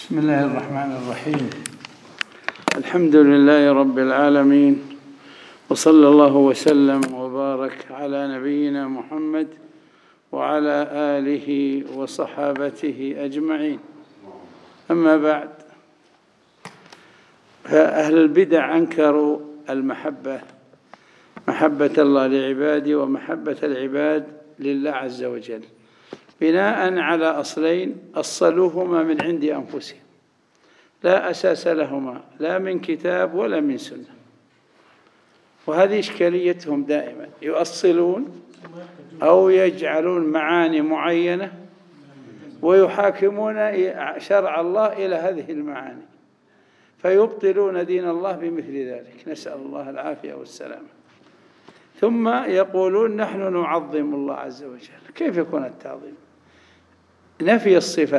بسم الله الرحمن الرحيم. الحمد لله رب العالمين، وصلى الله وسلم وبارك على نبينا محمد وعلى آله وصحابته أجمعين. أما بعد، فأهل البدع أنكروا المحبة، محبة الله لعباده ومحبة العباد لله عز وجل، بناء على أصلين أصلوهما من عند أنفسهم، لا أساس لهما لا من كتاب ولا من سنة. وهذه إشكاليتهم دائما، يؤصلون أو يجعلون معاني معينة ويحاكمون شرع الله إلى هذه المعاني، فيبطلون دين الله بمثل ذلك، نسأل الله العافية والسلامة. ثم يقولون نحن نعظم الله عز وجل. كيف يكون التعظيم؟ نفي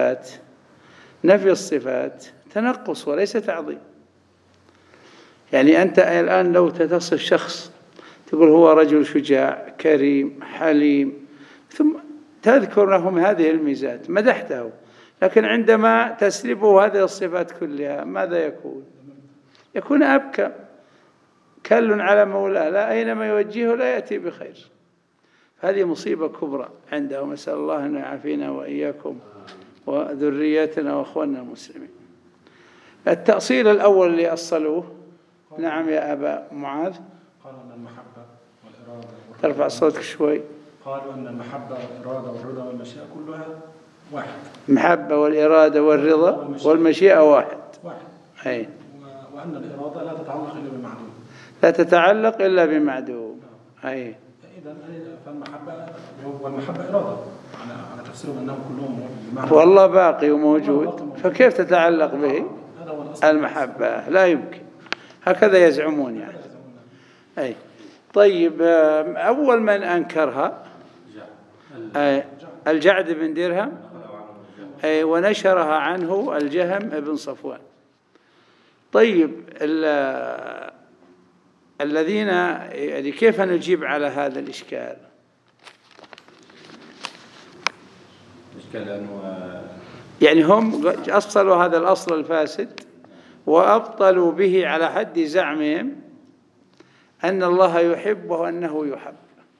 الصفات تنقص وليس تعظيم. يعني أنت الآن لو تصف شخص تقول هو رجل شجاع كريم حليم، ثم تذكر لهم هذه الميزات مدحته، لكن عندما تسلبه هذه الصفات كلها ماذا يكون أبكى، كل على مولاه، لا أينما يوجهه لا يأتي بخير. هذه مصيبة كبرى عندهم، نسأل الله أن يعافينا وإياكم وذرياتنا وأخواننا المسلمين. التأصيل الأول اللي أصلوه، نعم يا أبا معاذ. قالوا أن المحبة والإرادة، ترفع صوتك شوي. قالوا أن المحبة والإرادة والرضا والمشيئة كلها واحد. المحبة والإرادة والرضا والمشيئة واحد. أي. وأن الإرادة لا تتعلق إلا بمعدوم. لا تتعلق إلا بمعدوم. أي. إذا فالمحبة والمحبة إرادة على تفسيرهم أنهم كلهم بمعنى والله باقي وموجود، فكيف تتعلق به المحبة؟ لا يمكن، هكذا يزعمون يعني. أي. طيب، أول من أنكرها الجعد بن درهم، أي، ونشرها عنه الجهم بن صفوان. طيب، الذين يعني كيف نجيب على هذا الإشكال؟ يعني هم أصلوا هذا الأصل الفاسد وأبطلوا به على حد زعمهم أن الله يحب وأنه يحب.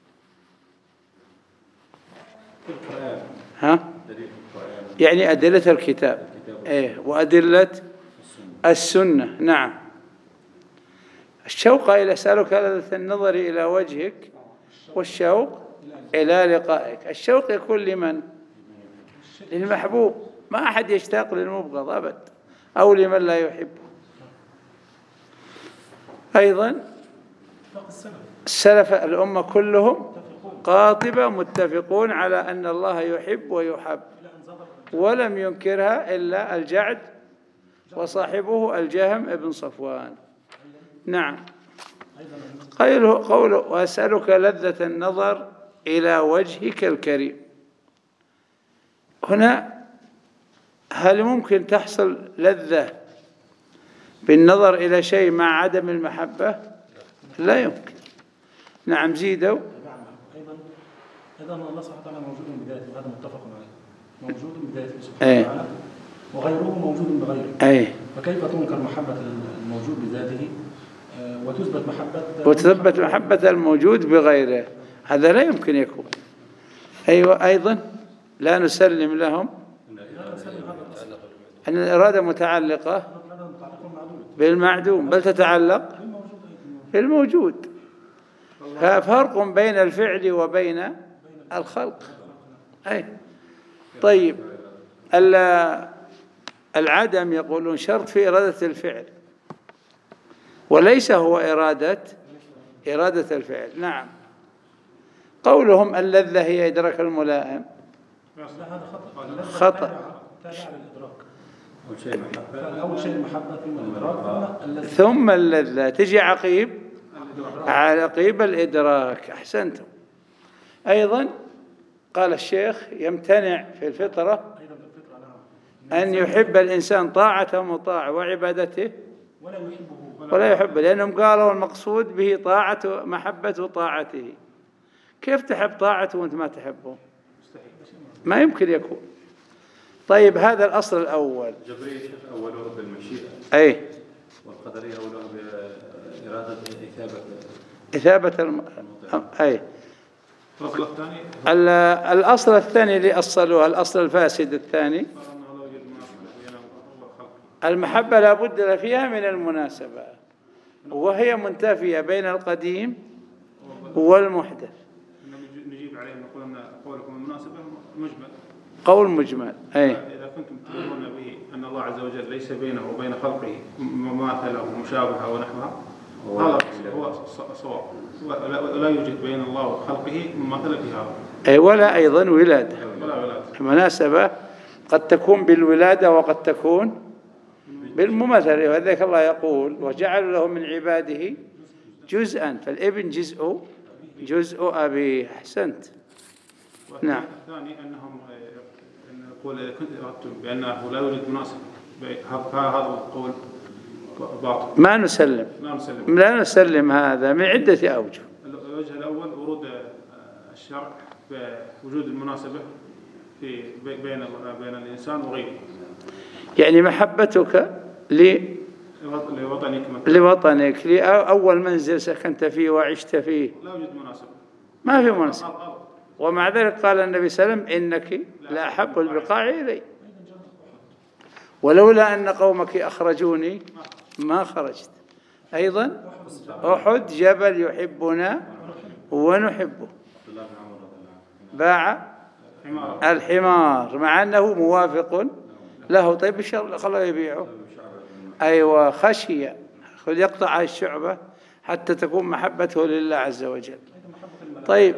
يعني أدلة الكتاب، وأدلة السنة. نعم. الشوق إلى أسألك لذة النظر إلى وجهك، والشوق إلى لقائك. الشوق يكون لمن؟ للمحبوب، ما أحد يشتاق للمبغض أبد، أو لمن لا يحبه. أيضا السلف الأمة كلهم قاطبة متفقون على أن الله يحب ويحب، ولم ينكرها إلا الجعد وصاحبه الجهم بن صفوان. نعم. قوله وأسألك لذة النظر إلى وجهك الكريم، هنا هل ممكن تحصل لذة بالنظر إلى شيء مع عدم المحبة؟ لا يمكن. نعم، زيدوا. أيضا الله سبحانه وتعالى موجود بذاته، وهذا متفق عليه، موجود بذاته سبحانه وتعالى، وغيره موجود بغيره. فكيف تنكر محبة الموجود بذاته وتثبت محبة الموجود بغيره؟ هذا لا يمكن يكون. أيوة. أيضا لا نسلم لهم أن الإرادة متعلقة بالمعدوم، بل تتعلق بالموجود. ففرق بين الفعل وبين الخلق. أي. طيب، العدم يقولون شرط في إرادة الفعل، وليس هو إرادة الفعل. نعم. قولهم اللذة هي إدراك الملائم، خطأ. أول شيء المحبة ثم اللذة تجي عقيب الإدراك. أحسنتم. أيضا قال الشيخ يمتنع في الفطرة أن يحب الإنسان طاعته ومطاعه وعبادته ولا يحبه، لأنهم قالوا المقصود به محبة طاعته. كيف تحب طاعته وأنت ما تحبه؟ ما يمكن يكون. طيب هذا الأصل الأول. الجبرية شيخ أولوه بالمشيئة. أي. والقدرية أولوه بإرادة إثابة أي. الأصل الثاني. الأصل الثاني اللي أصلوها، الأصل الفاسد الثاني، المحبة لا بد فيها من المناسبة، وهي منتفية بين القديم والمحدث. نجيب عليه نقول أن قولكم المناسبة مجمل. قول مجمل. أي. إذا كنتم تقولون به أن الله عز وجل ليس بينه وبين خلقه مماثلة ومشابهة ونحوها، هذا هو صواب. لا يوجد بين الله وخلقه مماثلة في هذا. أي. ولا أيضا ولادة. ولا ولادة. المناسبة قد تكون بالولادة وقد تكون بالمماثلة، وذلك الله يقول وجعل له من عباده جزءا، فالابن جزء أبيه. أحسنت. نعم. الثاني أنهم نقول كنت أردتم بأنه لا يوجد مناسب، هذا القول باطل. ما نسلم. لا نسلم هذا من عدة أوجه. الوجه الأول ورود الشرع بوجود المناسبة في بين الإنسان وغيره. يعني محبتك لوطنك لأول منزل سكنت فيه وعشت فيه لا يوجد مناسبة. ما في مناسبة. ومع ذلك قال النبي صلى الله عليه وسلم إنك لأحب البقاع إلي، ولولا أن قومك أخرجوني ما خرجت. أيضا أحد جبل يحبنا ونحبه، باع الحمار مع أنه موافق له. طيب إن شاء الله خلاه يبيعه. أيوة. خشية يقطع الشعبة حتى تكون محبته لله عز وجل. طيب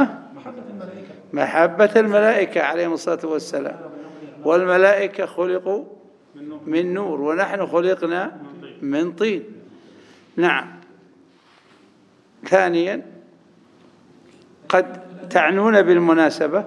محبة الملائكة عليهم الصلاة والسلام، والملائكة خلقوا من نور ونحن خلقنا من طين. نعم. ثانيا قد تعنون بالمناسبة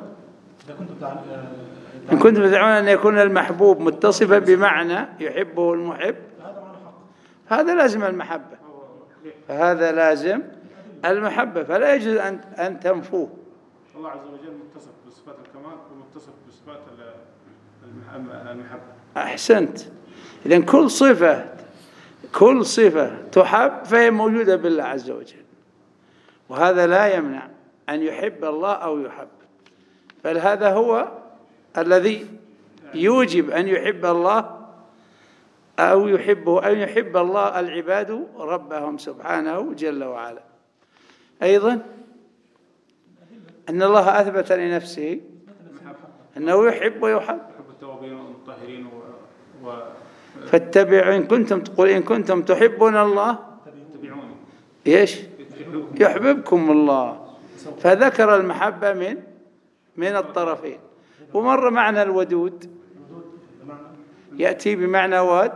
إن كنتم تدعون أن يكون المحبوب متصفا بمعنى يحبه المحب، هذا لازم المحبة، فهذا لازم المحبة، فلا يجوز أن تنفوه. الله عز وجل متصف بصفات الكمال ومتصف بصفات المحبة. أحسنت. إذن كل صفة تحب فهي موجودة بالله عز وجل، وهذا لا يمنع أن يحب الله أو يحب، بل هذا هو الذي يوجب أن يحب الله أو يحبه، أن يحب الله العباد ربهم سبحانه جل وعلا. أيضا أن الله أثبت لنفسه أنه يحب ويحب. يحب التوابين والمطهرين فاتبعوا إن كنتم تحبون الله إيش يحببكم الله. فذكر المحبة من الطرفين. ومر معنى الودود يأتي بمعنى واد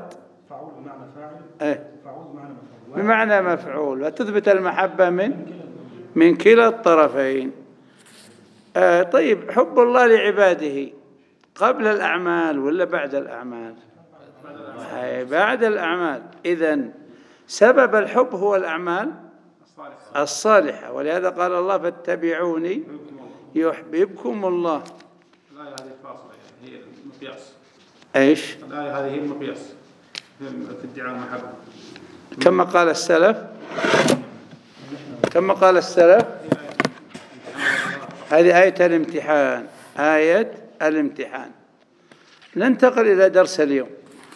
بمعنى مفعول، وتثبت المحبة من كلا الطرفين. طيب حب الله لعباده قبل الأعمال ولا بعد الأعمال؟ بعد الأعمال. إذن سبب الحب هو الأعمال الصالحة، ولهذا قال الله فاتبعوني يحببكم الله. الآية هذه الفاصلة هي المقياس. إيش؟ الآية هذه هي المقياس في ادعاء المحبة. كما قال السلف هذه آية الامتحان. ننتقل إلى درس اليوم.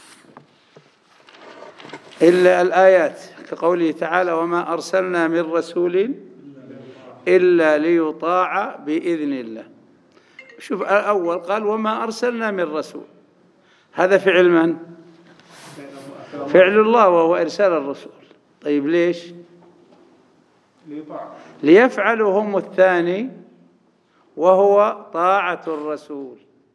إلا الآيات كقوله تعالى وما أرسلنا من رسول إلا ليطاع بإذن الله. شوف الأول قال وما أرسلنا من رسول، هذا فعل من؟ فعل الله وهو إرسال الرسول. طيب ليش؟ ليفعلوا هم الثاني وهو طاعة الرسول.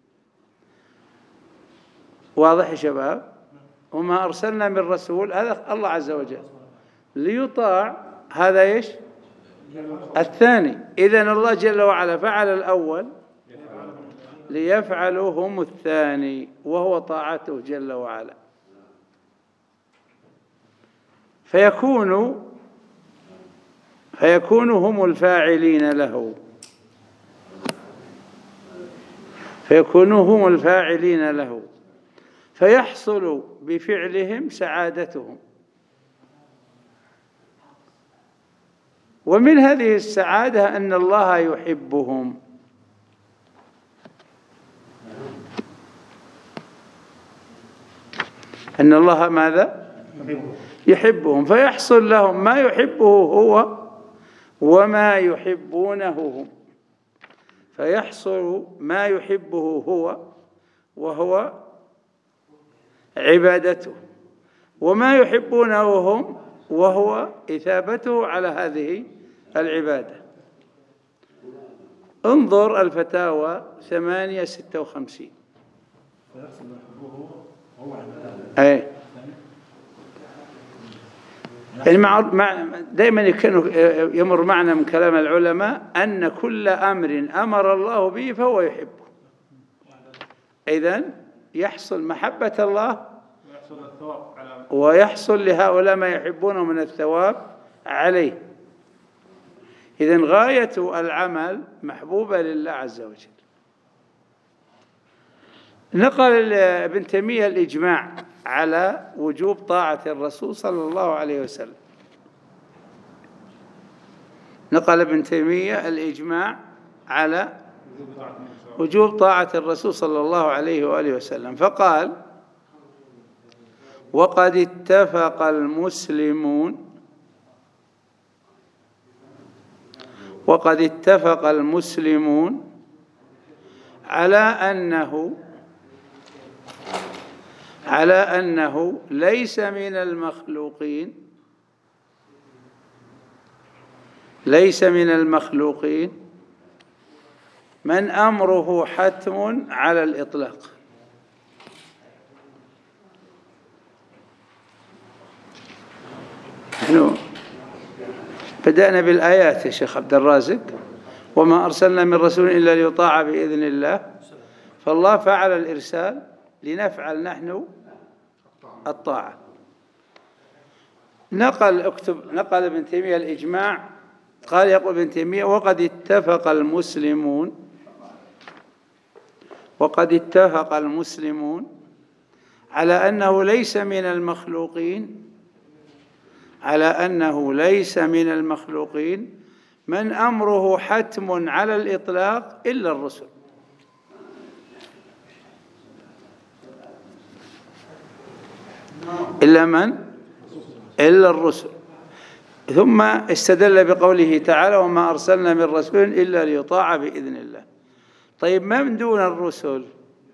واضح يا شباب؟ وما أرسلنا من رسول هذا الله عز وجل، ليطاع هذا إيش؟ الثاني. إذن الله جل وعلا فعل الأول ليفعلوا هم الثاني وهو طاعته جل وعلا، فيكون هم الفاعلين له. فيكونوا هم الفاعلين له، فيحصل بفعلهم سعادتهم. ومن هذه السعادة أن الله يحبهم، أن الله ماذا؟ يحبهم، فيحصل لهم ما يحبه هو وما يحبونه هم. فيحصل ما يحبه هو وهو عبادته، وما يحبونه هم وهو إثابته على هذه العبادة. انظر الفتاوى 856. أي يعني دائما يمر معنا من كلام العلماء أن كل أمر أمر الله به فهو يحبه. إذن يحصل محبة الله ويحصل لهؤلاء ما يحبونه من الثواب عليه. إذن غاية العمل محبوبة لله عز وجل. نقل ابن تيمية الإجماع على وجوب طاعة الرسول صلى الله عليه وسلم. نقل ابن تيمية الإجماع على وجوب طاعة الرسول صلى الله عليه وآله وسلم، فقال: وقد اتفق المسلمون على أنه ليس من المخلوقين من أمره حتم على الإطلاق. نحن بدأنا بالآيات يا شيخ عبد الرازق: وما أرسلنا من رسول إلا ليطاع بإذن الله. فالله فعل الإرسال لنفعل نحن الطاعة. نقل ابن تيمية الإجماع، قال يقول ابن تيمية: وقد اتفق المسلمون على أنه ليس من المخلوقين من أمره حتم على الإطلاق إلا الرسل. إلا الرسل. ثم استدل بقوله تعالى: وما أرسلنا من رسول إلا ليطاع بإذن الله. طيب، من دون الرسل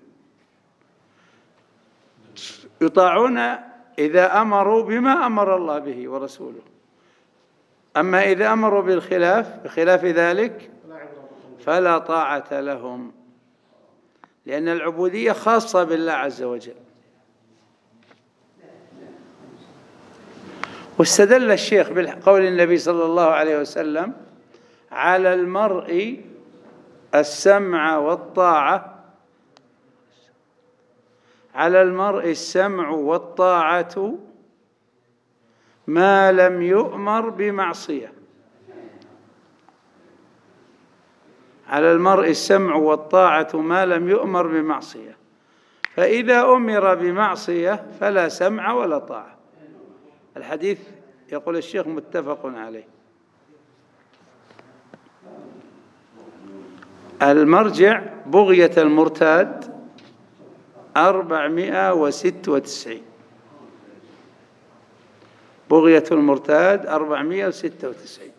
يطاعون إذا أمروا بما أمر الله به ورسوله، أما إذا أمروا بخلاف ذلك فلا طاعة لهم، لأن العبودية خاصة بالله عز وجل. واستدل الشيخ بقول النبي صلى الله عليه وسلم: على المرء السمع والطاعة ما لم يؤمر بمعصية. على المرء السمع والطاعة ما لم يؤمر بمعصية، فإذا أمر بمعصية فلا سمع ولا طاعة. الحديث يقول الشيخ متفق عليه. المرجع بغية المرتاد 496. بغية المرتاد 496.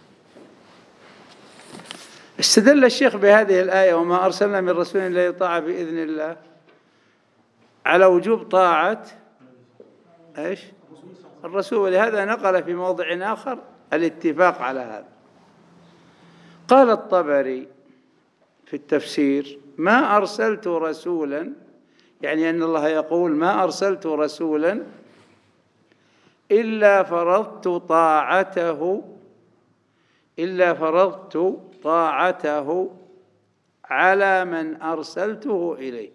استدل الشيخ بهذه الآية: وما أرسلنا من رسول إلا يطاع بإذن الله، على وجوب طاعة الرسول. ولهذا نقل في موضع آخر الاتفاق على هذا. قال الطبري في التفسير: ما أرسلت رسولا، يعني أن الله يقول: ما أرسلت رسولا إلا فرضت طاعته على من أرسلته إليه.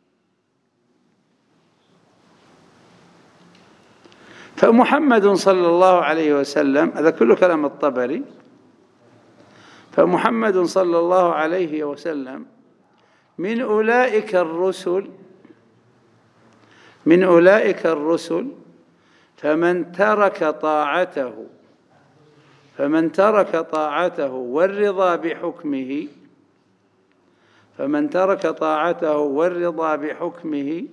فمحمد صلى الله عليه وسلم، هذا كله كلام الطبري، فمحمد صلى الله عليه وسلم من أولئك الرسل فمن ترك طاعته والرضا بحكمه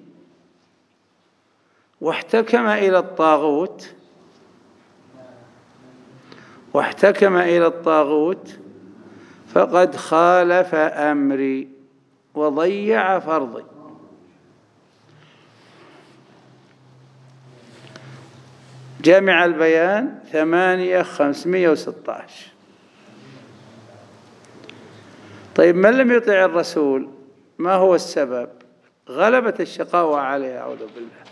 واحتكم إلى الطاغوت فقد خالف أمري وضيع فرضي. جامع البيان 516. طيب من لم يطع الرسول ما هو السبب؟ غلبت الشقاوة عليه، أعوذ بالله.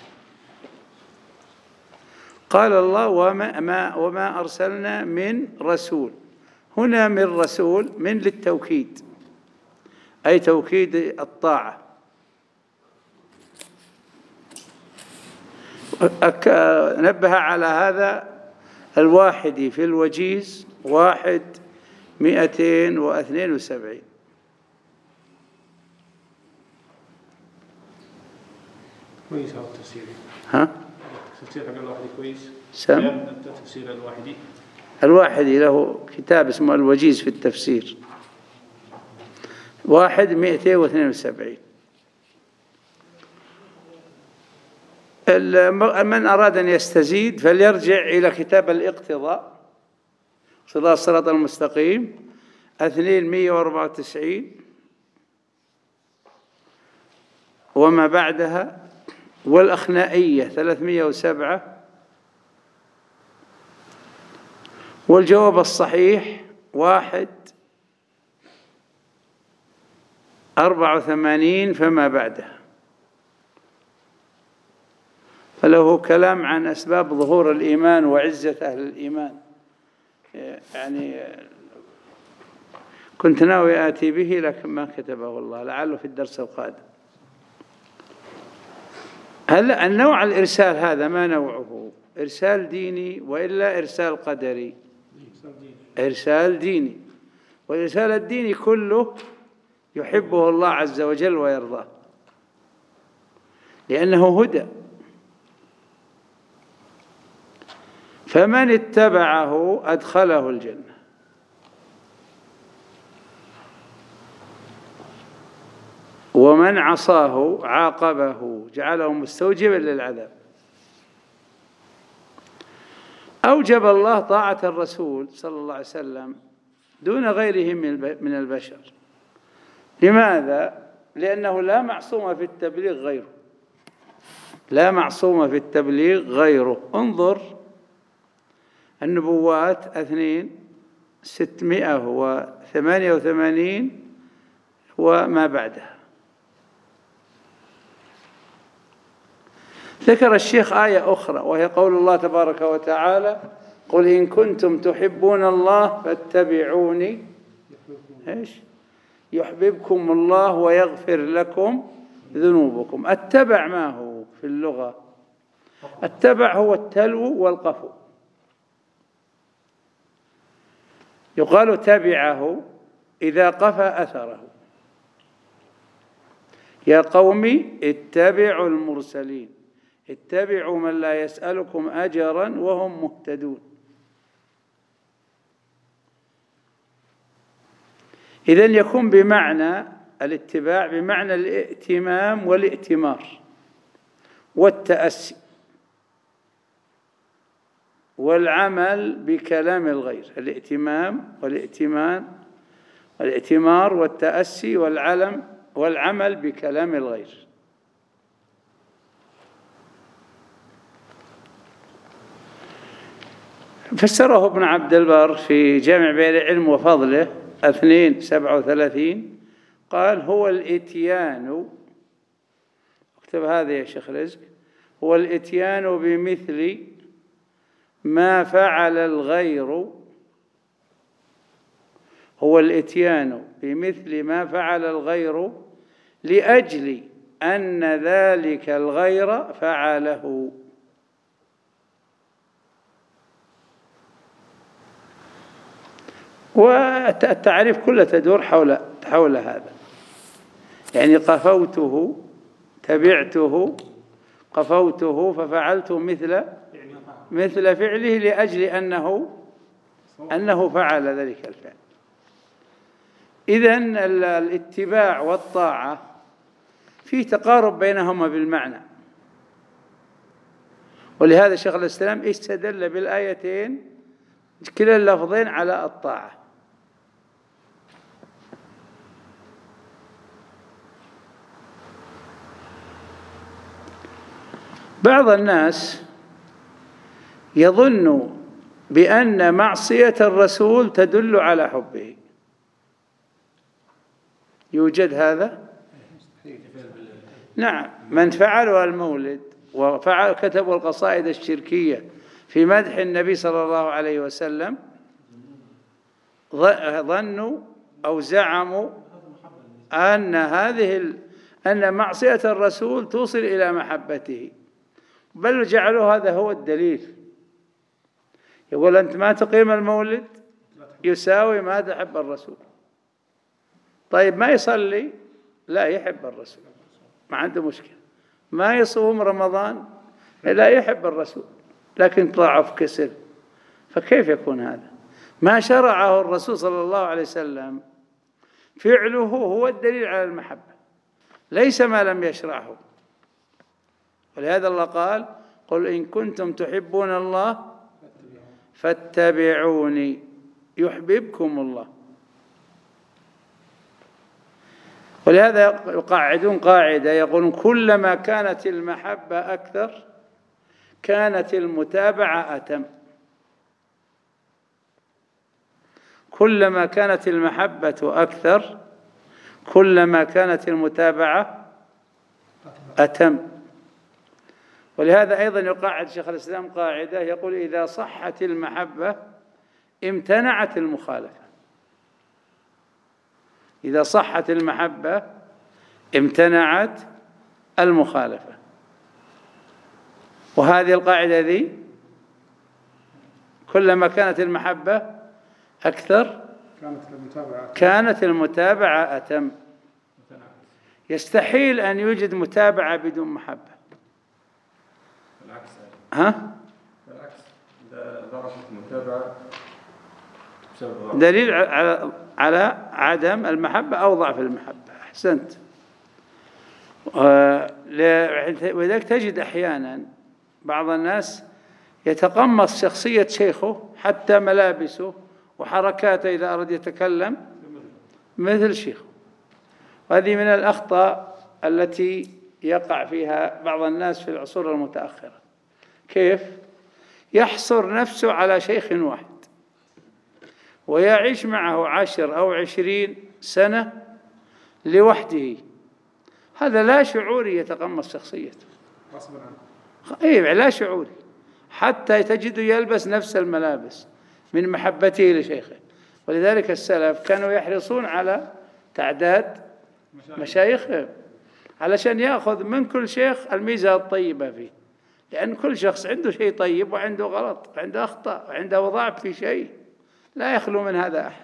قال الله وما أرسلنا من رسول. هنا من رسول من للتوكيد، أي توكيد الطاعة. نبه على هذا الواحدي في الوجيز 1272. كويس هذا التفسير. تفسير حق الواحدي كويس. تفسير الواحدي له كتاب اسمه الوجيز في التفسير 1272. من أراد أن يستزيد فليرجع إلى كتاب الاقتضاء الصراط المستقيم 2194 وما بعدها، والأخنائية 307، والجواب الصحيح 184 فما بعدها. فله كلام عن أسباب ظهور الإيمان وعزة أهل الإيمان، يعني كنت ناوي آتي به لكن ما كتبه الله، لعله في الدرس القادم. هلا النوع الإرسال هذا ما نوعه؟ إرسال ديني وإلا إرسال قدري؟ إرسال ديني. والإرسال الديني كله يحبه الله عز وجل ويرضاه، لأنه هدى. فمن اتبعه أدخله الجنة، ومن عصاه عاقبه جعله مستوجبا للعذاب. أوجب الله طاعة الرسول صلى الله عليه وسلم دون غيره من البشر. لماذا؟ لأنه لا معصوم في التبليغ غيره. انظر النبوات 688 وما بعدها. ذكر الشيخ آية أخرى وهي قول الله تبارك وتعالى: قل إن كنتم تحبون الله فاتبعوني يحببكم الله ويغفر لكم ذنوبكم. التبع ما هو في اللغة؟ التبع هو التلو والقفو. يقال تبعه إذا قفى أثره. يا قوم اتبعوا المرسلين، اتبعوا من لا يسألكم أجرا وهم مهتدون. إذن يكون بمعنى الاتباع بمعنى الائتمام والائتمار والتأسي والعمل بكلام الغير. الائتمام والائتمار والتأسي والعمل بكلام الغير. فسره ابن عبد البر في جامع بيان العلم وفضله 237، قال: هو الإتيان، اكتب هذا يا شيخ رزق، هو الإتيان بمثل ما فعل الغير، هو الإتيان بمثل ما فعل الغير لأجل أن ذلك الغير فعله. والتعريف كله تدور حول هذا. يعني قفوته، تبعته، قفوته ففعلت مثل فعله لأجل أنه فعل ذلك الفعل. إذن الاتباع والطاعة في تقارب بينهما بالمعنى، ولهذا شيخ الإسلام استدل بالآيتين كلا اللفظين على الطاعة. بعض الناس يظن بأن معصية الرسول تدل على حبه. يوجد هذا؟ نعم، من فعلوا المولد كتبوا القصائد الشركية في مدح النبي صلى الله عليه وسلم ظنوا أو زعموا أن معصية الرسول توصل إلى محبته، بل جعلوا هذا هو الدليل. يقول أنت ما تقيم المولد يساوي ما تحب الرسول. طيب ما يصلي، لا يحب الرسول، ما عنده مشكلة. ما يصوم رمضان، لا يحب الرسول، لكن ضعف كسل. فكيف يكون هذا؟ ما شرعه الرسول صلى الله عليه وسلم فعله هو الدليل على المحبة، ليس ما لم يشرعه. ولهذا الله قال: قل إن كنتم تحبون الله فاتبعوني يحببكم الله. ولهذا يقعدون قاعدة يقولون: كلما كانت المحبة أكثر كانت المتابعة أتم. كلما كانت المحبة أكثر كلما كانت المتابعة أتم. ولهذا أيضا يقعد شيخ الإسلام قاعدة يقول: إذا صحت المحبة امتنعت المخالفة. إذا صحت المحبة امتنعت المخالفة. وهذه القاعدة ذي كلما كانت المحبة أكثر كانت المتابعة أتم. يستحيل أن يوجد متابعة بدون محبة. بالعكس درجة المتابعة دليل على عدم المحبة أو ضعف المحبة. أحسنت. ولذلك تجد أحيانا بعض الناس يتقمص شخصية شيخه، حتى ملابسه وحركاته إذا أراد يتكلم مثل شيخه. وهذه من الأخطاء التي يقع فيها بعض الناس في العصور المتأخرة. كيف؟ يحصر نفسه على شيخ واحد ويعيش معه 10 أو 20 سنة لوحده. هذا لا شعوري يتقمص شخصيته، لا شعوري، حتى تجده يلبس نفس الملابس من محبته لشيخه. ولذلك السلف كانوا يحرصون على تعداد مشايخهم علشان يأخذ من كل شيخ الميزة الطيبة فيه، لأن كل شخص عنده شيء طيب وعنده غلط وعنده أخطاء وعنده ضعف في شيء، لا يخلو من هذا أحد.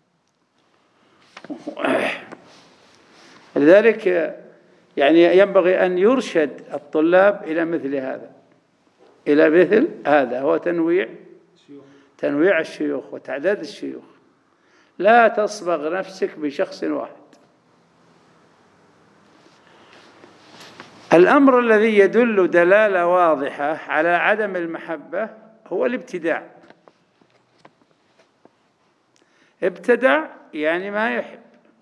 لذلك يعني ينبغي أن يرشد الطلاب إلى مثل هذا، هو تنويع الشيوخ وتعداد الشيوخ. لا تصبغ نفسك بشخص واحد. الأمر الذي يدل دلالة واضحة على عدم المحبة هو الابتداع. ابتدع يعني ما يحب،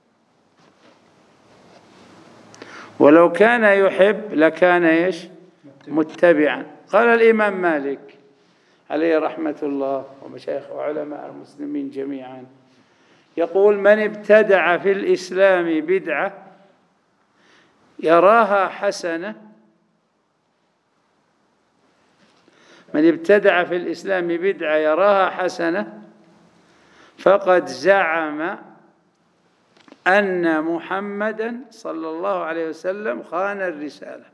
ولو كان يحب لكان متبعا. قال الإمام مالك عليه رحمة الله ومشايخ وعلماء المسلمين جميعا، يقول: من ابتدع في الإسلام بدعة يراها حسنة، من ابتدع في الإسلام بدعة يراها حسنة فقد زعم أن محمدا صلى الله عليه وسلم خان الرسالة.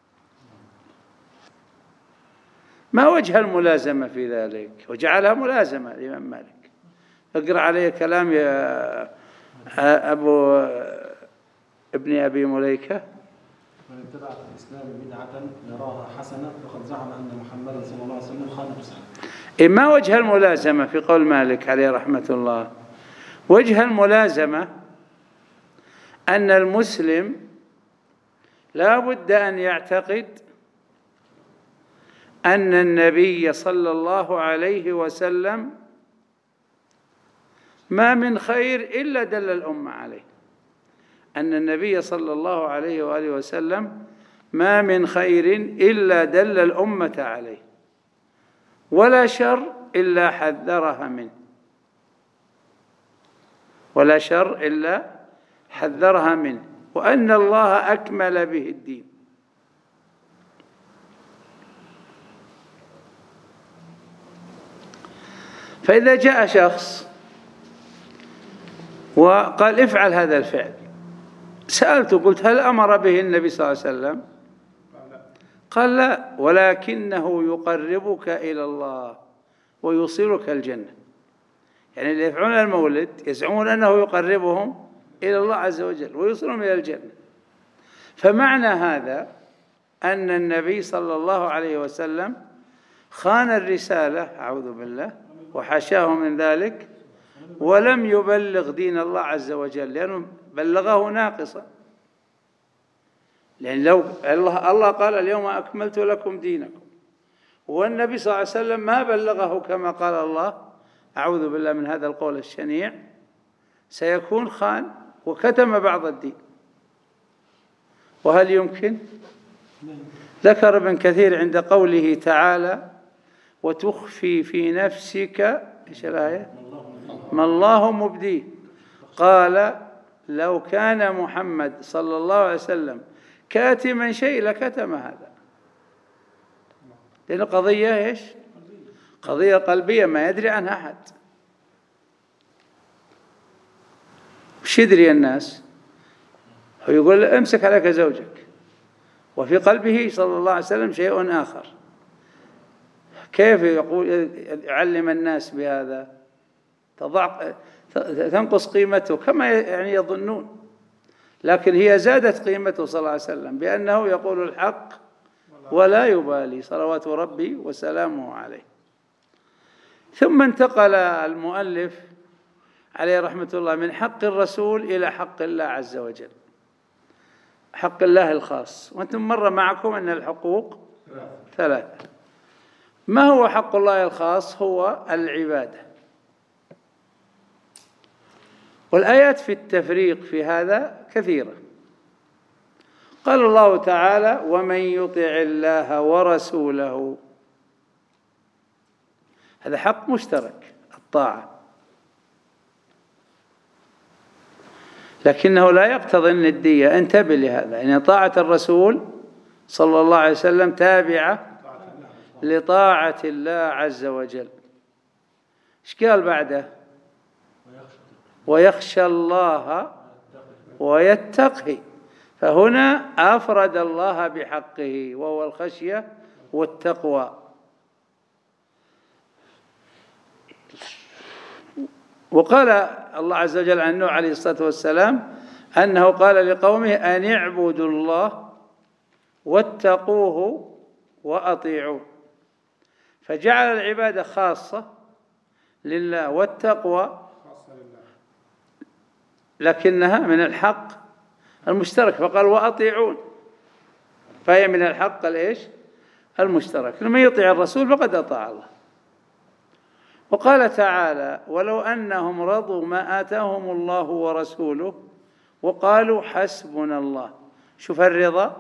ما وجه الملازمة في ذلك؟ وجعلها ملازمة الإمام مالك. اقرأ عليه كلام يا أبو ابن أبي مليكة: من ابتدع في الإسلام بدعة يراها حسنة فقد زعم أن محمدا صلى الله عليه وسلم خان الرسالة. ما وجه الملازمة في قول مالك عليه رحمة الله؟ وجه الملازمة أن المسلم لا بد أن يعتقد أن النبي صلى الله عليه وسلم ما من خير إلا دل الأمة عليه، أن النبي صلى الله عليه وآله وسلم ما من خير إلا دل الأمة عليه، ولا شر إلا حذرها منه، ولا شر إلا حذرها منه، وأن الله أكمل به الدين. فإذا جاء شخص وقال افعل هذا الفعل، سألته قلت هل أمر به النبي صلى الله عليه وسلم؟ قال لا، ولكنه يقربك إلى الله ويوصلك الجنة. يعني اللي يفعلون المولد يزعمون أنه يقربهم إلى الله عز وجل ويوصلهم إلى الجنة. فمعنى هذا أن النبي صلى الله عليه وسلم خان الرسالة، أعوذ بالله وحاشاه من ذلك، ولم يبلغ دين الله عز وجل، لأنه بلغه ناقصا. لأن لو الله قال اليوم أكملت لكم دينكم، والنبي صلى الله عليه وسلم ما بلغه كما قال الله، أعوذ بالله من هذا القول الشنيع، سيكون خان وكتم بعض الدين. وهل يمكن؟ ذكر ابن كثير عند قوله تعالى: وتخفي في نفسك، إيش الآية؟ ما الله مبديه، قال: لو كان محمد صلى الله عليه وسلم كاتما شيء لكتم هذا. لأن قضية إيش؟ قضية قلبية ما يدري عنها أحد. وش يدري الناس؟ هو يقول امسك عليك زوجك، وفي قلبه صلى الله عليه وسلم شيء آخر. كيف يقول يعلم الناس بهذا؟ تنقص قيمته كما يعني يظنون، لكن هي زادت قيمته صلى الله عليه وسلم بأنه يقول الحق ولا يبالي، صلوات ربي وسلامه عليه. ثم انتقل المؤلف عليه رحمة الله من حق الرسول إلى حق الله عز وجل، حق الله الخاص. وأنتم مر معكم أن الحقوق ثلاثة. ما هو حق الله الخاص؟ هو العبادة. والآيات في التفريق في هذا كثيرة. قال الله تعالى: ومن يطع الله ورسوله، هذا حق مشترك، الطاعة، لكنه لا يقتضي الندية. انتبه لهذا، إن طاعة الرسول صلى الله عليه وسلم تابعة لطاعة الله عز وجل. ايش قال بعده؟ ويخشى الله ويتقي. فهنا أفرد الله بحقه وهو الخشية والتقوى. وقال الله عز وجل عن نوح عليه الصلاة والسلام أنه قال لقومه أن اعبدوا الله واتقوه وأطيعوه، فجعل العبادة خاصة لله والتقوى لكنها من الحق المشترك، فقال وأطيعون، فهي من الحق الإيش؟ المشترك. لما يطيع الرسول فقد أطاع الله. وقال تعالى: ولو أنهم رضوا ما آتاهم الله ورسوله وقالوا حسبنا الله. شوف الرضا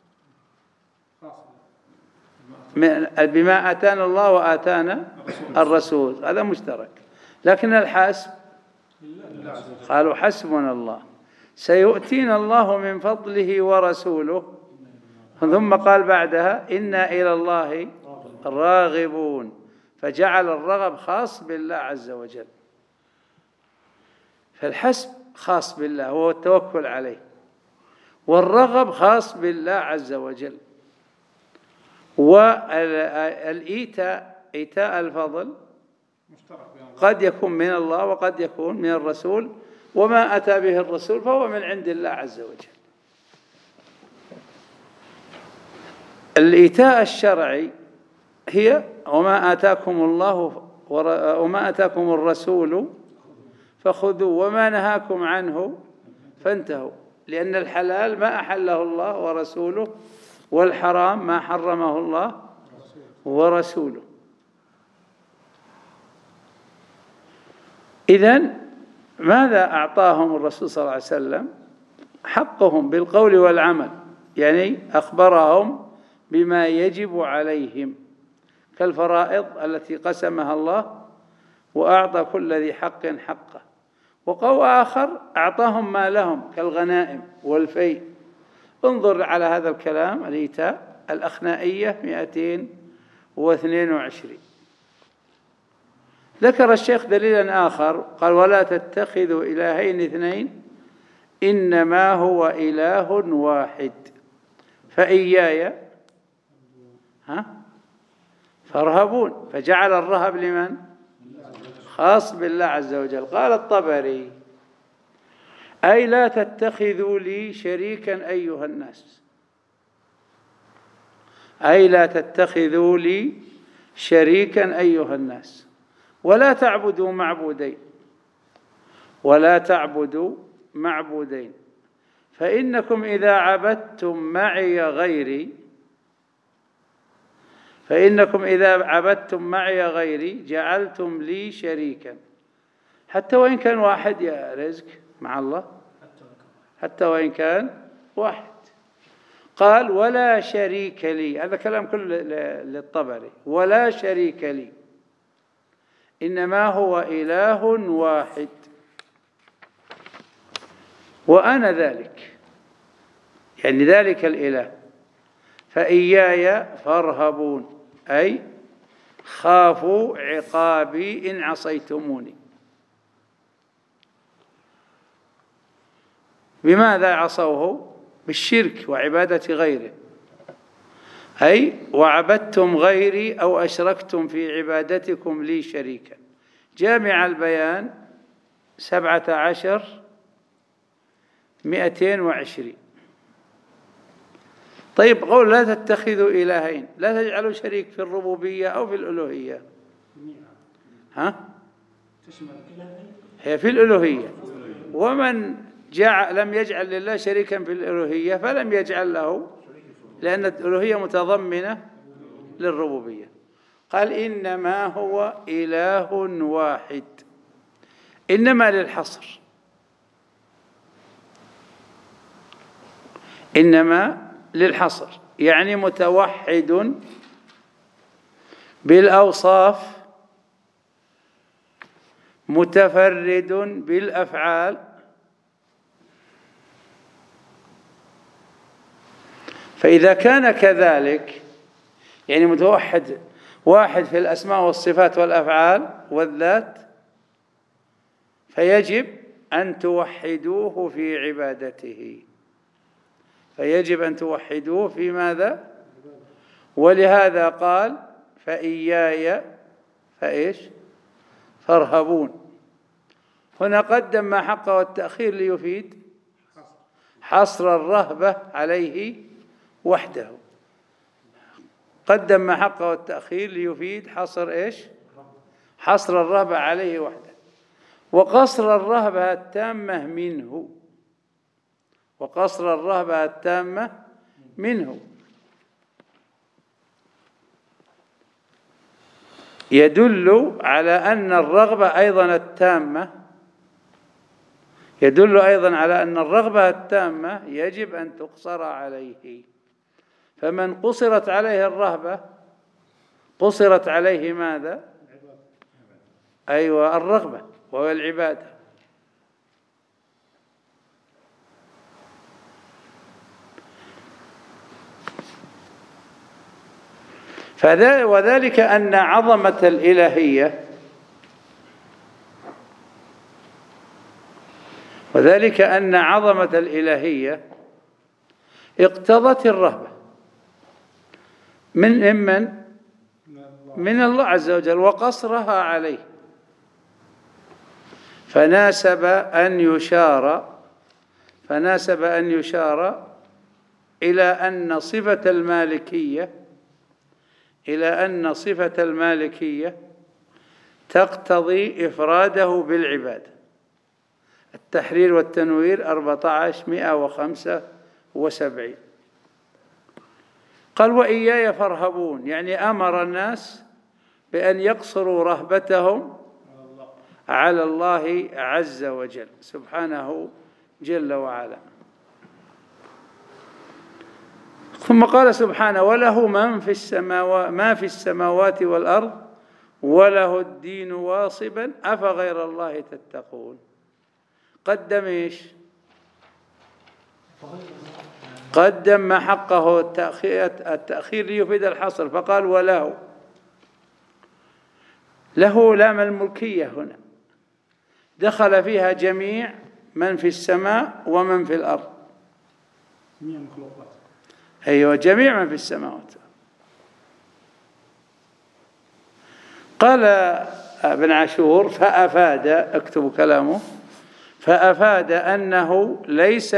بما آتانا الله وآتانا الرسول، هذا مشترك. لكن الحسب قالوا حسبنا الله سيؤتينا الله من فضله ورسوله، ثم قال بعدها: إنا إلى الله راغبون، فجعل الرغب خاص بالله عز وجل. فالحسب خاص بالله هو التوكل عليه، والرغب خاص بالله عز وجل. والإيتاء، إيتاء الفضل قد يكون من الله وقد يكون من الرسول، وما أتى به الرسول فهو من عند الله عز وجل. الإيتاء الشرعي هي وما آتاكم الرسول فخذوا وما نهاكم عنه فانتهوا، لأن الحلال ما أحله الله ورسوله، والحرام ما حرمه الله ورسوله. إذن ماذا أعطاهم الرسول صلى الله عليه وسلم؟ حقهم بالقول والعمل، يعني أخبرهم بما يجب عليهم كالفرائض التي قسمها الله وأعطى كل ذي حق حقه. وقول آخر أعطاهم ما لهم كالغنائم والفيء. انظر على هذا الكلام الإيتاء الأخنائية 222. ذكر الشيخ دليلا آخر قال: ولا تتخذوا إلهين اثنين إنما هو إله واحد فإياي فارهبون. فجعل الرهب لمن؟ خاص بالله عز وجل. قال الطبري: أي لا تتخذوا لي شريكا أيها الناس، أي لا تتخذوا لي شريكا أيها الناس، ولا تعبدوا معبودين، ولا تعبدوا معبودين، فإنكم إذا عبدتم معي غيري جعلتم لي شريكا. حتى وإن كان واحد يا رزق مع الله، حتى وإن كان واحد. قال: ولا شريك لي. هذا كلام كله للطبري. ولا شريك لي إنما هو إله واحد وأنا ذلك، يعني ذلك الإله، فإياي فارهبون، أي خافوا عقابي إن عصيتموني. بماذا عصوه؟ بالشرك وعبادة غيره، أي وعبدتم غيري أو أشركتم في عبادتكم لي شريكا. جامع البيان 17 220. طيب، قول لا تتخذوا إلهين، لا تجعلوا شريك في الربوبية أو في الألوهية. هي في الألوهية. ومن لم يجعل لله شريكا في الألوهية فلم يجعل له، لأن الألوهية متضمنة للربوبية. قال: إنما هو إله واحد. إنما للحصر، إنما للحصر، يعني متوحد بالأوصاف متفرد بالأفعال. فإذا كان كذلك، يعني متوحد واحد في الأسماء والصفات والأفعال والذات، فيجب أن توحدوه في عبادته، فيجب أن توحدوه في ماذا؟ ولهذا قال: فإياي فارهبون. هنا قدم ما حقه التأخير ليفيد حصر الرهبة عليه وحده. قدم ما حقه التأخير ليفيد حصر الرهبة عليه وحده، وقصر الرهبة التامة منه، وقصر الرهبة التامة منه يدل على أن الرغبة أيضا التامة، يدل أيضا على أن الرغبة التامة يجب أن تقصر عليه. فمن قصرت عليه الرهبة قصرت عليه ماذا؟ أيوة، الرغبة وهو العبادة. وذلك أن عظمة الإلهية، وذلك أن عظمة الإلهية اقتضت الرهبة من الله عز وجل وقصرها عليه، فناسب أن يشار إلى أن صفة المالكية تقتضي إفراده بالعبادة. التحرير والتنوير 1475. قال وإياي فارهبون، يعني أمر الناس بأن يقصروا رهبتهم على الله عز وجل سبحانه جل وعلا. ثم قال سبحانه وله ما في السماوات والأرض وله الدين واصبا أفغير الله تتقون. قدم إيش؟ قدم ما حقه التأخير ليفيد الحصر، فقال وله. له لام الملكية هنا دخل فيها جميع من في السماء ومن في الأرض. جميع المخلوقات. أيوة، جميع من في السماوات. قال ابن عاشور فأفاد، اكتبوا كلامه، فأفاد أنه ليس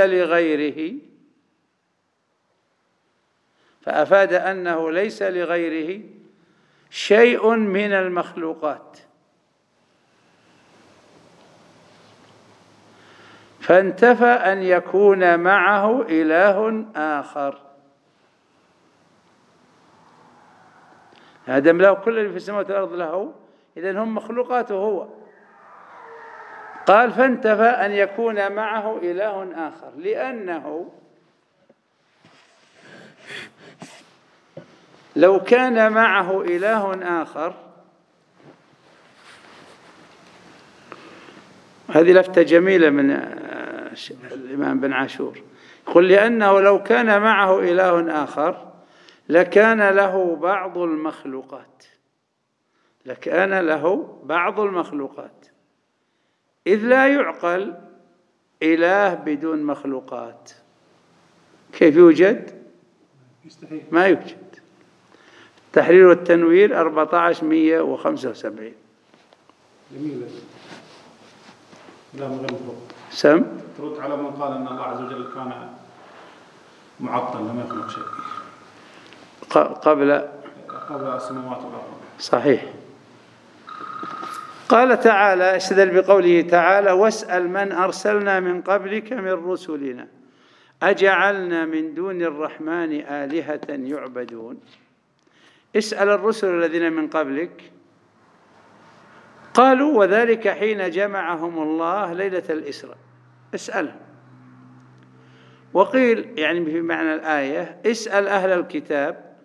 لغيره شيء من المخلوقات، فانتفى أن يكون معه إله آخر. هذا له كل اللي في السماوات والأرض له، إذن هم مخلوقاته هو. قال فانتفى أن يكون معه إله آخر، لأنه لو كان معه إله آخر، هذه لفتة جميلة من الإمام بن عاشور، يقول لأنه لو كان معه إله آخر لكان له بعض المخلوقات، إذ لا يعقل إله بدون مخلوقات. كيف يوجد؟ ما يوجد. التحرير والتنوير 1475. جميل. لا من غير مخلوق. سم ترد على من قال أن الله عز وجل كان معطل لم يخلق شيء قبل السماوات والأرض. صحيح. قال تعالى استدل بقوله تعالى واسأل من أرسلنا من قبلك من رسلنا أجعلنا من دون الرحمن آلهة يعبدون. اسأل الرسل الذين من قبلك. قالوا وذلك حين جمعهم الله ليلة الإسراء، اسألهم. وقيل يعني في معنى الآية اسأل أهل الكتاب،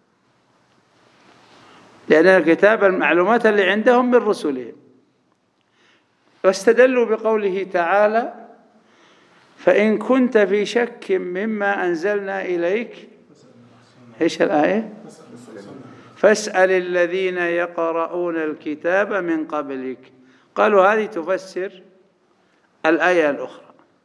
لأن الكتاب المعلومات اللي عندهم من رسلهم. واستدلوا بقوله تعالى فإن كنت في شك مما أنزلنا إليك، إيش الآية؟ فاسأل الذين يقرؤون الكتاب من قبلك. قالوا هذه تفسر الآية الأخرى.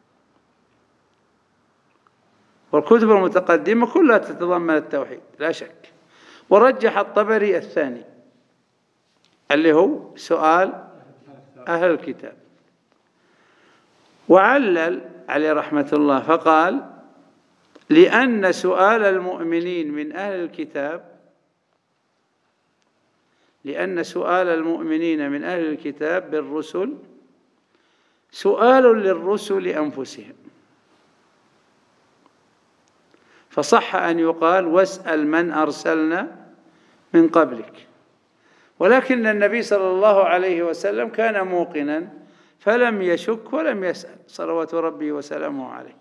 والكتب المتقدمة كلها تتضمن التوحيد لا شك. ورجح الطبري الثاني اللي هو سؤال أهل الكتاب، وعلل عليه رحمة الله فقال لأن سؤال المؤمنين من أهل الكتاب بالرسل سؤال للرسل أنفسهم، فصح أن يقال واسأل من أرسلنا من قبلك. ولكن النبي صلى الله عليه وسلم كان موقنا فلم يشك ولم يسأل صلوات ربي وسلامه عليه.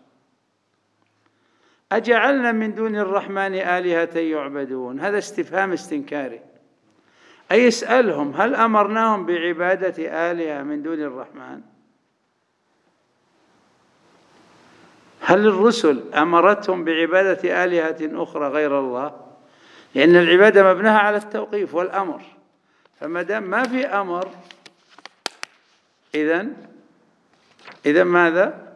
أجعلنا من دون الرحمن آلهة يعبدون، هذا استفهام استنكاري، أي اسألهم هل أمرناهم بعبادة آلهة من دون الرحمن؟ هل الرسل أمرتهم بعبادة آلهة أخرى غير الله؟ لأن العبادة مبناها على التوقيف والأمر، فما دام ما في أمر إذن ماذا؟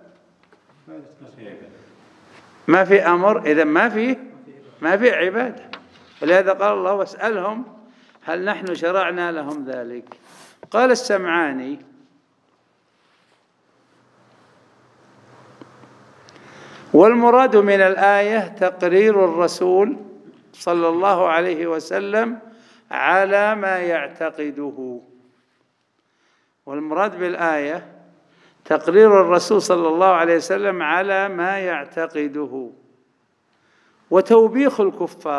ما في أمر، إذن ما في عبادة. ولهذا قال الله واسألهم هل نحن شرعنا لهم ذلك. قال السمعاني والمراد من الآية تقرير الرسول صلى الله عليه وسلم على ما يعتقده. والمراد بالآية تقرير الرسول صلى الله عليه وسلم على ما يعتقده، وتوبيخ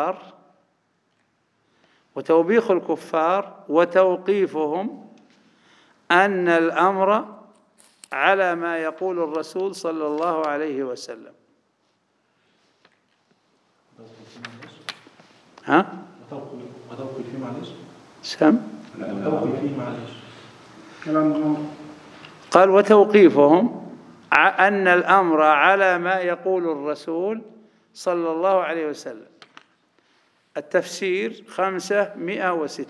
الكفار وتوقيفهم أن الأمر على ما يقول الرسول صلى الله عليه وسلم. وتوقف فيه معلش. قال وتوقيفهم أن الأمر على ما يقول الرسول صلى الله عليه وسلم. التفسير 506.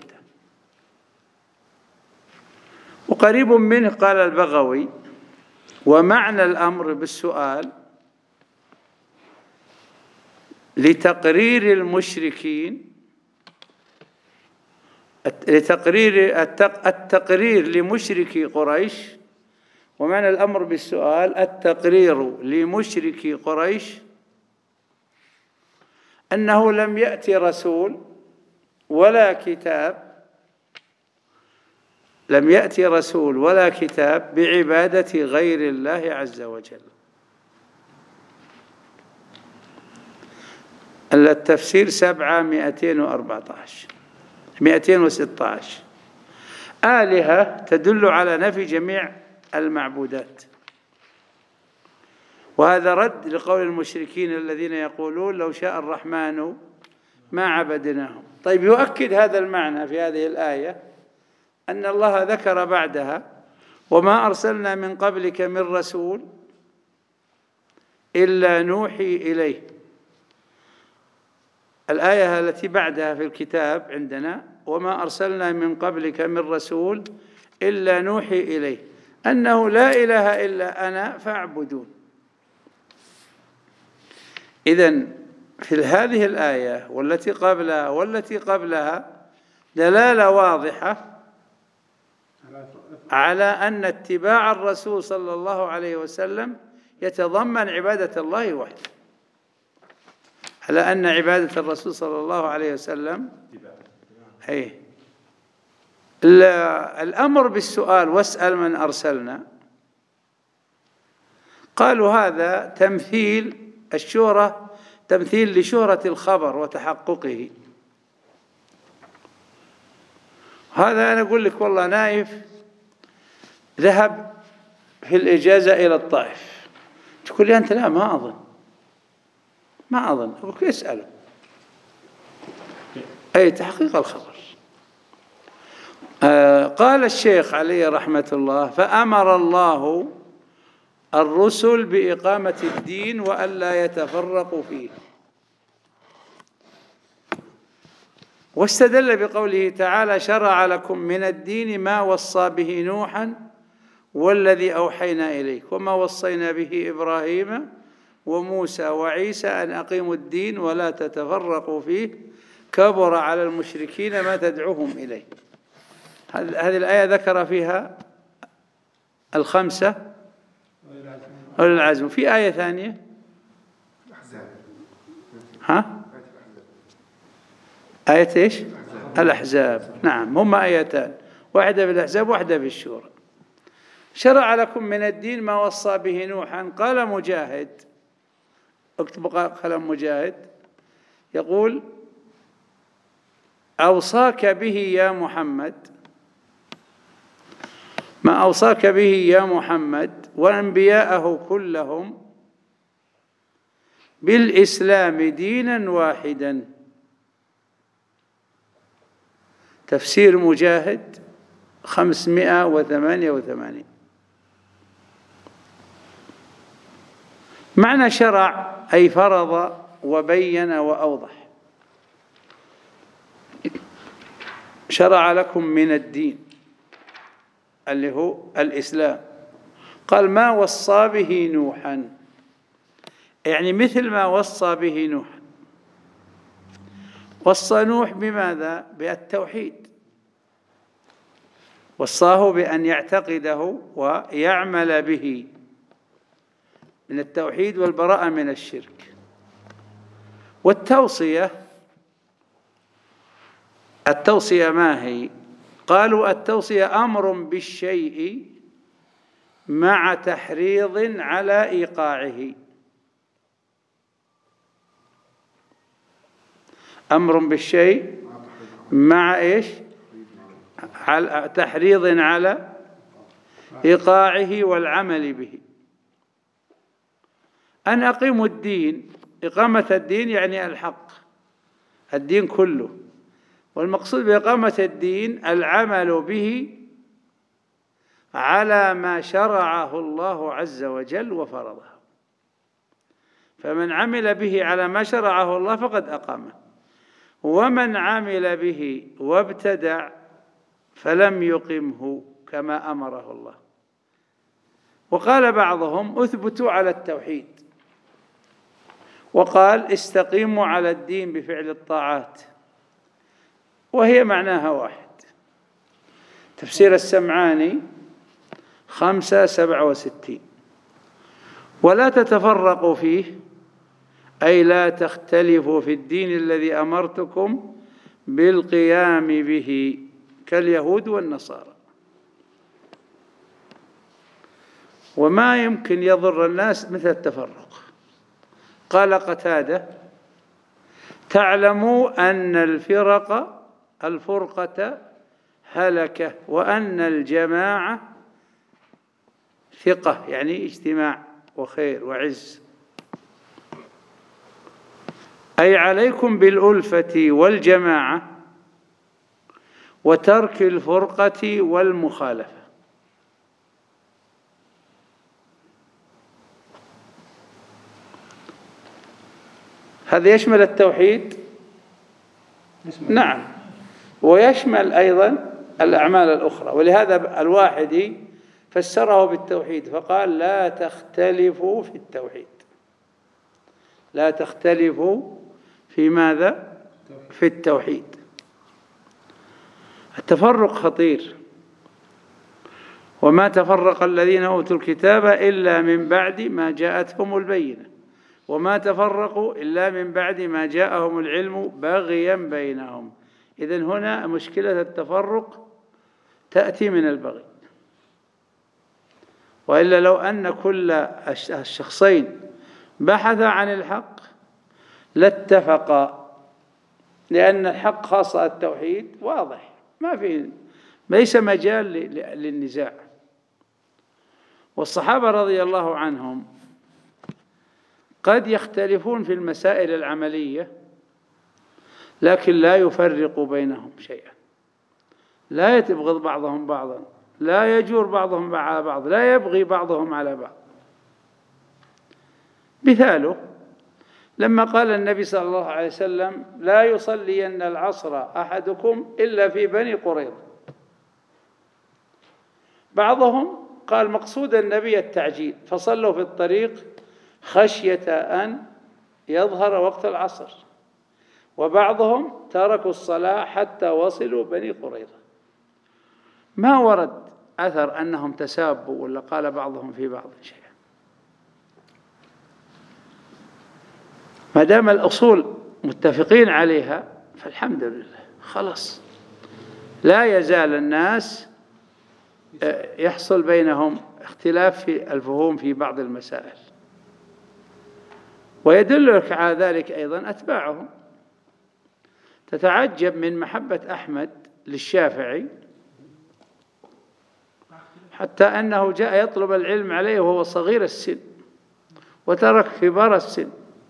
وقريب منه قال البغوي: ومعنى الأمر بالسؤال لتقرير المشركين، التقرير لمشركي قريش. ومعنى الأمر بالسؤال التقرير لمشركي قريش أنه لم يأتي رسول ولا كتاب بعبادة غير الله عز وجل. التفسير 216. آلهة تدل على نفي جميع المعبودات، وهذا رد لقول المشركين الذين يقولون لو شاء الرحمن ما عبدناهم. طيب، يؤكد هذا المعنى في هذه الآية أن الله ذكر بعدها: وما أرسلنا من قبلك من رسول إلا نوحي إليه. الآية التي بعدها في الكتاب عندنا: وما أرسلنا من قبلك من رسول إلا نوحي إليه أنه لا إله إلا أنا فاعبدون. إذن في هذه الآية والتي قبلها دلالة واضحة على أن اتباع الرسول صلى الله عليه وسلم يتضمن عبادة الله وحده، على أن عبادة الرسول صلى الله عليه وسلم الأمر بالسؤال: واسأل من أرسلنا. قالوا هذا تمثيل لشهرة الخبر وتحققه. هذا أنا أقول لك والله نايف ذهب في الإجازة إلى الطائف، تقول لي أنت لا ما أظن أقول لك اسأله. أي تحقيق الخبر. قال الشيخ عليه رحمة الله: فأمر الله الرسل بإقامة الدين وألا يتفرقوا فيه، واستدل بقوله تعالى: شرع لكم من الدين ما وصى به نوحا والذي أوحينا إليك وما وصينا به إبراهيم وموسى وعيسى أن أقيموا الدين ولا تتفرقوا فيه كبر على المشركين ما تدعوهم إليه. هذه الآية ذكر فيها الخمسة أولي العزم. في آية ثانية آية إيش؟ الأحزاب. نعم، هما آيتان، واحدة بالأحزاب واحدة بالشورى. شرع لكم من الدين ما وصى به نوحا. قال مجاهد، اكتب قلم مجاهد، يقول: أوصاك به يا محمد، ما أوصاك به يا محمد وأنبياءه كلهم بالإسلام دينا واحدا. تفسير مجاهد 588. معنى شرع أي فرض وبين وأوضح. شرع لكم من الدين اللي هو الإسلام. قال: ما وصى به نوحا، يعني مثل ما وصى به نوحا. وصى نوح بماذا؟ بالتوحيد، وصاه بأن يعتقده ويعمل به من التوحيد والبراءة من الشرك. والتوصية ما هي؟ قالوا التوصية أمر بالشيء مع تحريض على إيقاعه. أمر بالشيء مع إيش؟ تحريض على إيقاعه والعمل به. أن أقيموا الدين، إقامة الدين يعني الحق، الدين كله، والمقصود بإقامة الدين العمل به على ما شرعه الله عز وجل وفرضه. فمن عمل به على ما شرعه الله فقد أقامه، ومن عمل به وابتدع فلم يقمه كما أمره الله. وقال بعضهم اثبتوا على التوحيد، وقال استقيموا على الدين بفعل الطاعات، وهي معناها واحد. تفسير السمعاني 567. ولا تتفرقوا فيه، أي لا تختلفوا في الدين الذي أمرتكم بالقيام به كاليهود والنصارى. وما يمكن يضر الناس مثل التفرق. قال قتادة تعلموا أن الفرقة هلكة، وأن الجماعة ثقة، يعني اجتماع وخير وعز. أي عليكم بالألفة والجماعة وترك الفرقة والمخالفة. هذا يشمل التوحيد، نعم، ويشمل أيضا الأعمال الأخرى. ولهذا الواحدي فسره بالتوحيد فقال لا تختلفوا في التوحيد. لا تختلفوا في ماذا؟ في التوحيد. التفرق خطير. وما تفرق الذين أوتوا الكتاب إلا من بعد ما جاءتهم البينة، وما تفرقوا إلا من بعد ما جاءهم العلم بغيا بينهم. إذن هنا مشكلة التفرق تأتي من البغي. وإلا لو أن كل الشخصين بحث عن الحق لاتفقا، لأن الحق خاصة التوحيد واضح، ليس مجال للنزاع. والصحابة رضي الله عنهم قد يختلفون في المسائل العملية، لكن لا يفرق بينهم شيئا، لا يبغض بعضهم بعضا، لا يجور بعضهم على بعض، لا يبغي بعضهم على بعض. مثاله لما قال النبي صلى الله عليه وسلم لا يصلين العصر أحدكم إلا في بني قريظة، بعضهم قال مقصود النبي التعجيل فصلوا في الطريق خشية أن يظهر وقت العصر، وبعضهم تركوا الصلاة حتى وصلوا بني قريظة. ما ورد أثر أنهم تسابوا ولا قال بعضهم في بعض شيئا. ما دام الأصول متفقين عليها فالحمد لله، خلاص. لا يزال الناس يحصل بينهم اختلاف في الفهوم في بعض المسائل. ويدلك على ذلك أيضا أتباعهم. تتعجب من محبة أحمد للشافعي حتى أنه جاء يطلب العلم عليه وهو صغير السن وترك كبار السن،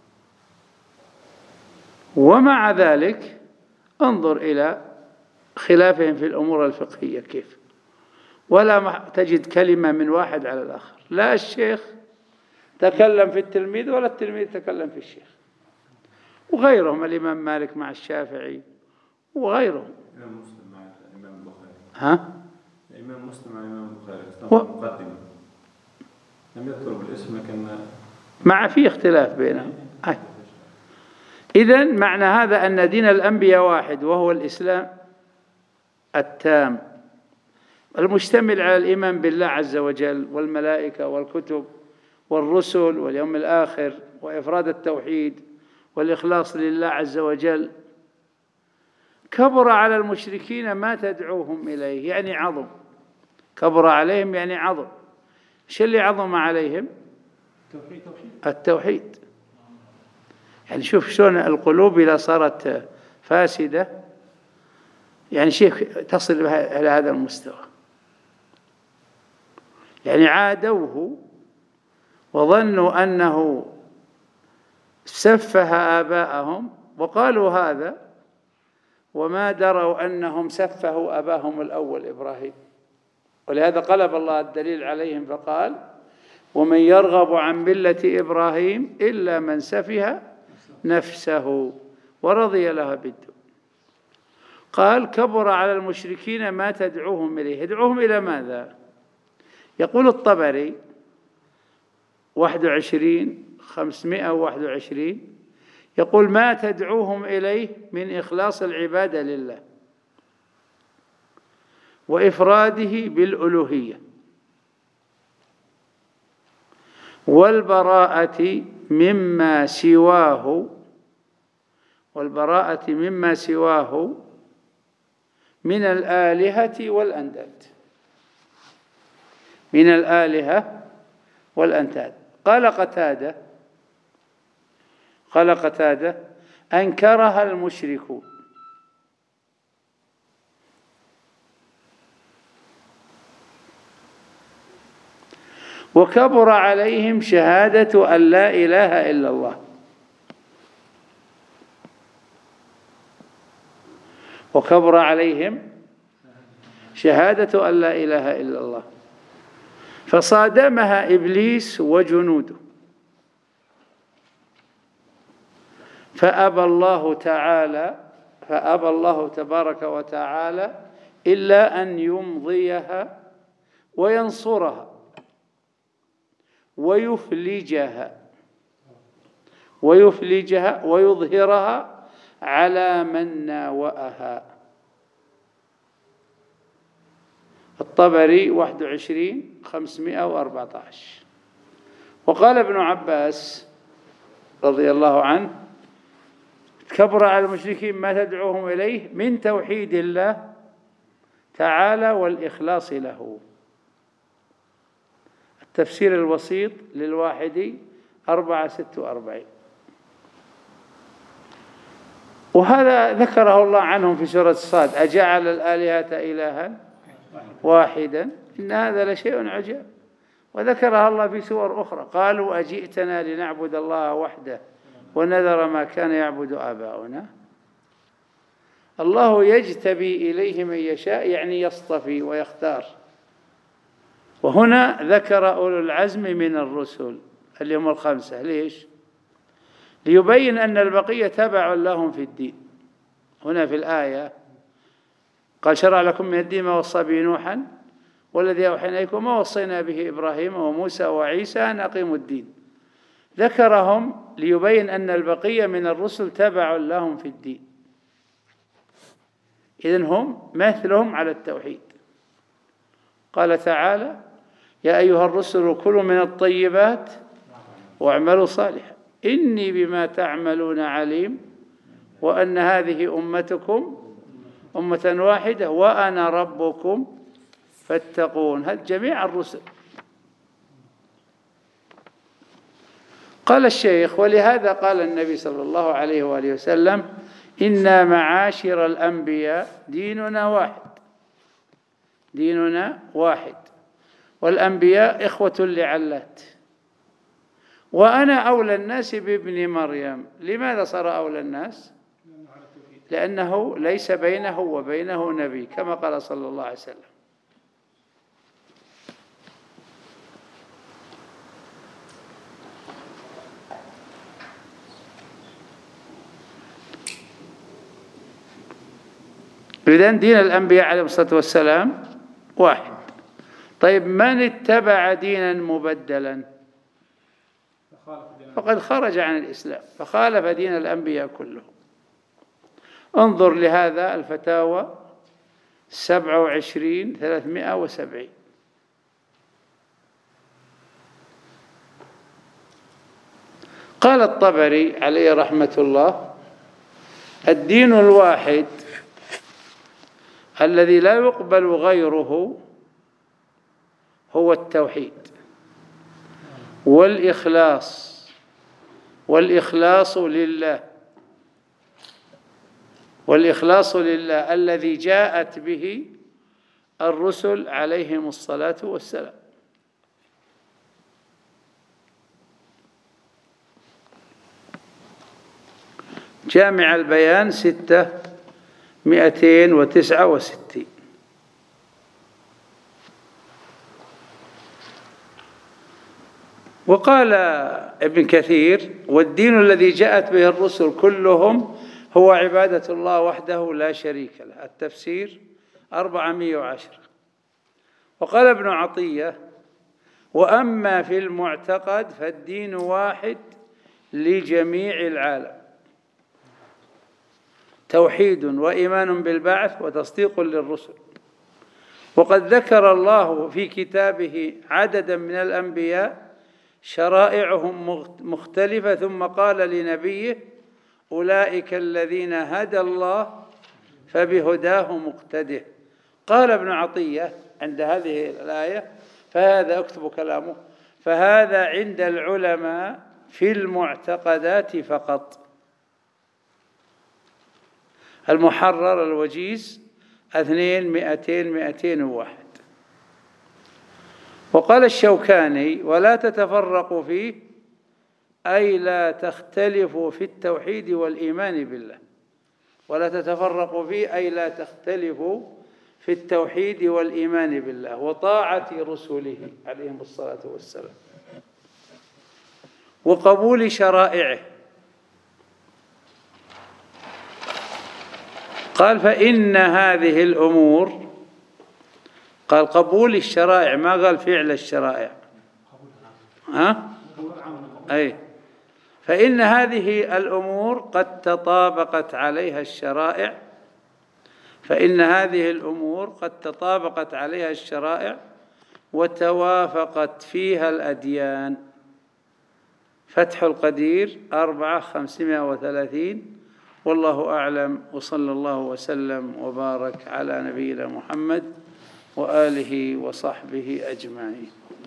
ومع ذلك انظر إلى خلافهم في الأمور الفقهية كيف، ولا تجد كلمة من واحد على الآخر، لا الشيخ تكلم في التلميذ ولا التلميذ تكلم في الشيخ. وغيرهم الإمام مالك مع الشافعي وغيرهم. الإمام مسلم مع الإمام البخاري. ها؟ الإمام مسلم مع الإمام البخاري مقدمة لم يذكر بالاسم لكن مع في اختلاف بينهم. إذن معنى هذا أن دين الأنبياء واحد، وهو الإسلام التام المشتمل على الإيمان بالله عز وجل والملائكة والكتب والرسل واليوم الآخر وإفراد التوحيد والإخلاص لله عز وجل، كبر على المشركين ما تدعوهم إليه، يعني عظم. كبر عليهم يعني عظم. ايش اللي عظم عليهم؟ التوحيد. يعني شوف شلون القلوب إذا صارت فاسدة، يعني شيء تصل إلى هذا المستوى. يعني عادوه وظنوا أنه سفه آباءهم وقالوا هذا، وما دروا أنهم سفهوا أباهم الأول إبراهيم. ولهذا قلب الله الدليل عليهم فقال: ومن يرغب عن ملة إبراهيم إلا من سفه نفسه ورضي لها بالدنيا. قال: كبر على المشركين ما تدعوهم إليه. يدعوهم إلى ماذا؟ يقول الطبري 521 يقول: ما تدعوهم إليه من إخلاص العبادة لله وإفراده بالألوهية والبراءة مما سواه من الآلهة والأنداد. من الآلهة والأنداد. قال قتادة: أنكرها المشركون، وكبر عليهم شهادة أن لا إله إلا الله. وكبر عليهم شهادة أن لا إله إلا الله، فصادمها إبليس وجنوده، فأبى الله تبارك وتعالى إلا أن يمضيها وينصرها ويفلجها ويظهرها على من ناوأها. الطبري 21,514. وقال ابن عباس رضي الله عنه: كبر على المشركين ما تدعوهم إليه من توحيد الله تعالى والإخلاص له. التفسير الوسيط للواحدي 446. وهذا ذكره الله عنهم في سورة الصاد: أجعل الآلهة إلها واحدا إن هذا لشيء عجاب. وذكرها الله في سور أخرى: قالوا أجئتنا لنعبد الله وحده ونذر ما كان يعبد آباؤنا. الله يجتبي إليه من يشاء، يعني يصطفي ويختار. وهنا ذكر أولو العزم من الرسل اللي هم 5. ليش؟ ليبين أن البقية تبع لهم في الدين. هنا في الآية قال: شرع لكم من الدين ما وصى به نوحا والذي أوحينا إليكم ما وصينا به إبراهيم وموسى وعيسى أن أقيموا الدين. ذكرهم ليبين أن البقية من الرسل تبع لهم في الدين، إذن هم مثلهم على التوحيد. قال تعالى: يا أيها الرسل كلوا من الطيبات واعملوا صالحا إني بما تعملون عليم وأن هذه أمتكم أمة واحدة وأنا ربكم فاتقون. هذا جميع الرسل. قال الشيخ: ولهذا قال النبي صلى الله عليه وآله وسلم: إنا معاشر الأنبياء ديننا واحد والأنبياء إخوة لعلات وأنا أولى الناس بابن مريم. لماذا صار أولى الناس؟ لأنه ليس بينه وبينه نبي كما قال صلى الله عليه وسلم. إذن دين الأنبياء عليهم الصلاة والسلام واحد. طيب من اتبع دينا مبدلا فقد خرج عن الإسلام، فخالف دين الأنبياء كله. انظر لهذا الفتاوى 27/370. قال الطبري عليه رحمة الله: الدين الواحد الذي لا يقبل غيره هو التوحيد والإخلاص لله الذي جاءت به الرسل عليهم الصلاة والسلام. جامع البيان 669. وقال ابن كثير: والدين الذي جاءت به الرسل كلهم هو عبادة الله وحده لا شريك له. التفسير 410. وقال ابن عطية: وأما في المعتقد فالدين واحد لجميع العالم، توحيد وإيمان بالبعث وتصديق للرسل. وقد ذكر الله في كتابه عددا من الأنبياء شرائعهم مختلفة، ثم قال لنبيه: أولئك الذين هدى الله فبهداه مقتده. قال ابن عطية عند هذه الآية، فهذا اكتب كلامه: فهذا عند العلماء في المعتقدات فقط. المحرر الوجيز 200-201. وقال الشوكاني: ولا تتفرقوا فيه أي لا تختلفوا في التوحيد والإيمان بالله. ولا تتفرقوا فيه أي لا تختلفوا في التوحيد والإيمان بالله وطاعة رسله عليهم الصلاة والسلام وقبول شرائعه. قال: فإن هذه الأمور، قال قبول الشرائع، ما قال فعل الشرائع. أي فإن هذه الأمور قد تطابقت عليها الشرائع، وتوافقت فيها الأديان. فتح القدير 4/530. والله أعلم، وصلى الله وسلم وبارك على نبينا محمد وآله وصحبه أجمعين.